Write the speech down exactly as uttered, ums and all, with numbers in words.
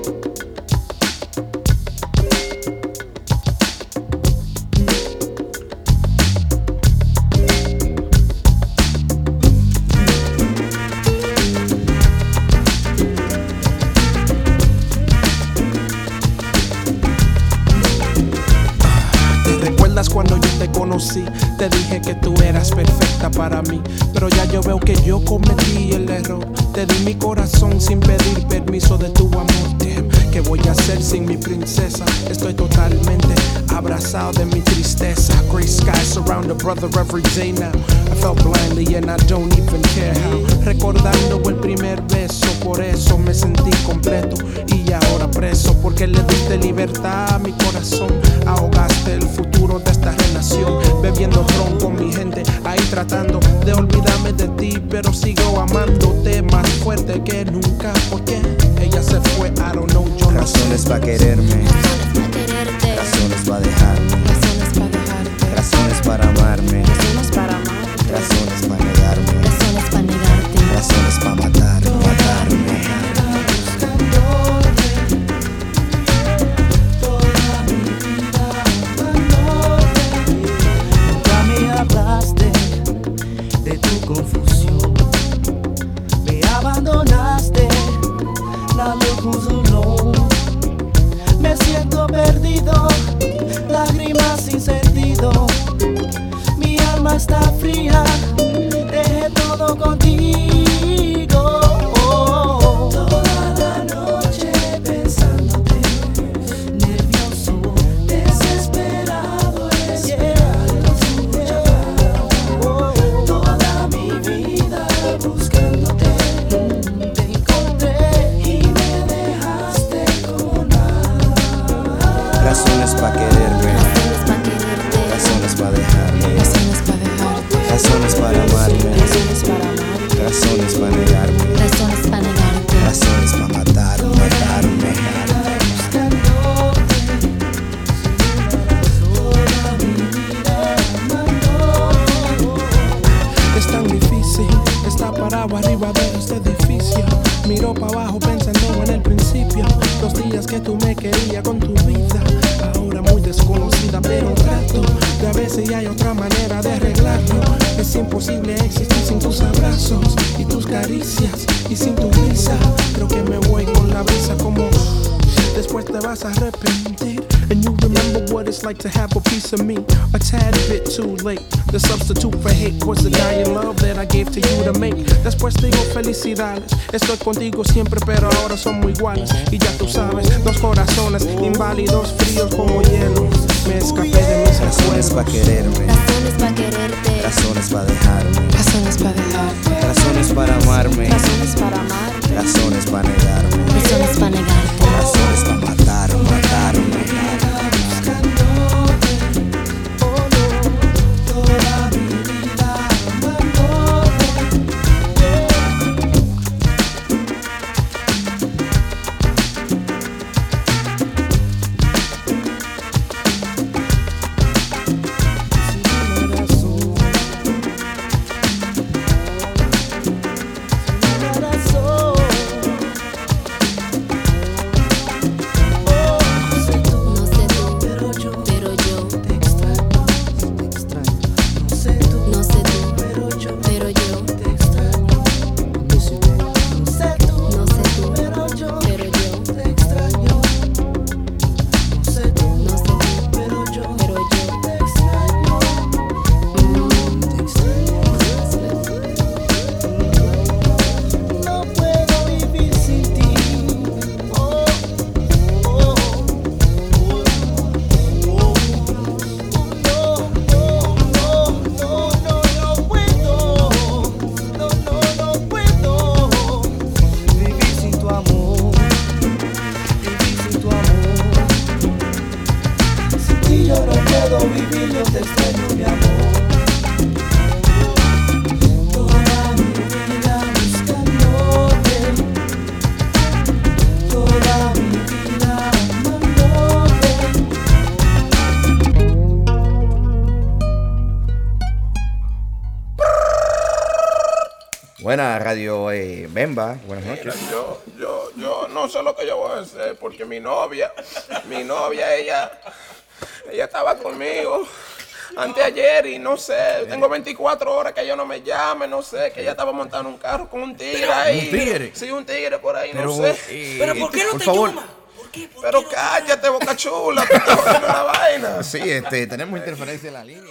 Cuando yo te conocí, te dije que tú eras perfecta para mí, pero ya yo veo que yo cometí el error. Te di mi corazón sin pedir permiso de tu amor. Damn, ¿qué voy a hacer sin mi princesa? Estoy totalmente abrazado de mi tristeza. Gray skies surround a brother every day now. I felt blindly and I don't even care how. Recordando el primer beso, por eso me sentí completo. Y ahora preso, porque le diste libertad a mi corazón. Ahogaste el futuro de esta relación, bebiendo ron con mi gente, ahí tratando de olvidarme de ti, pero sigo amándote más fuerte que nunca. Porque ella se fue, I don't know, yo no razones pa' quererme, razones pa' dejarme, razones para amarme, razones pa' negarme, razones pa' matar, matarme. De tu confusión, me abandonaste, la luz alone. Me siento perdido, lágrimas sin sentido. Mi alma está fría, dejé todo contigo. Toda la noche pensándote, nervioso, desesperado, esperando tu llamada. Toda mi vida buscándote, te encontré y me dejaste con nada. Razones pa' quererme, razones pa' dejarme, razones para amarme, razones pa' negarme, razones pa' matar, matarme. Es tan difícil estar parado arriba de este edificio. Miro para abajo pensando en el principio. Los días que tú me querías con tu vida, ahora muy desconocida, pero trato de a veces y hay otra manera de arreglarlo. Es imposible existir sin tus abrazos y tus caricias y sin tu risa. Creo que me voy con la brisa como después te vas a arrepentir. And you remember what it's like to have a piece of me. A tad bit too late. The substitute for hate was the dying love that I gave to you to make. Después digo felicidades, estoy contigo siempre, pero ahora somos iguales. Y ya tú sabes, dos corazones inválidos, fríos como hielo. Me escapé de mis razones pa' quererme, Razones pa' quererte, razones pa' dejarme, razones pa' dejarte, razones para amarme, razones para amarte, razones pa' negarme, razones pa' negarte, razones pa' matar, matarme. Buenas, Radio eh, Bemba. Buenas noches. Mira, yo, yo, yo no sé lo que yo voy a hacer porque mi novia, mi novia, ella, ella estaba conmigo anteayer y no sé, tengo veinticuatro horas que ella no me llame, no sé, que ella estaba montando un carro con un tigre ahí. ¿Un tigre? Sí, un tigre por ahí, Pero, no sé. eh, Pero ¿por qué no por te favor. llama? ¿Por qué? ¿Por Pero qué no te cállate, boca chula, tú estás oyendo la vaina. Sí, este, tenemos interferencia en la línea.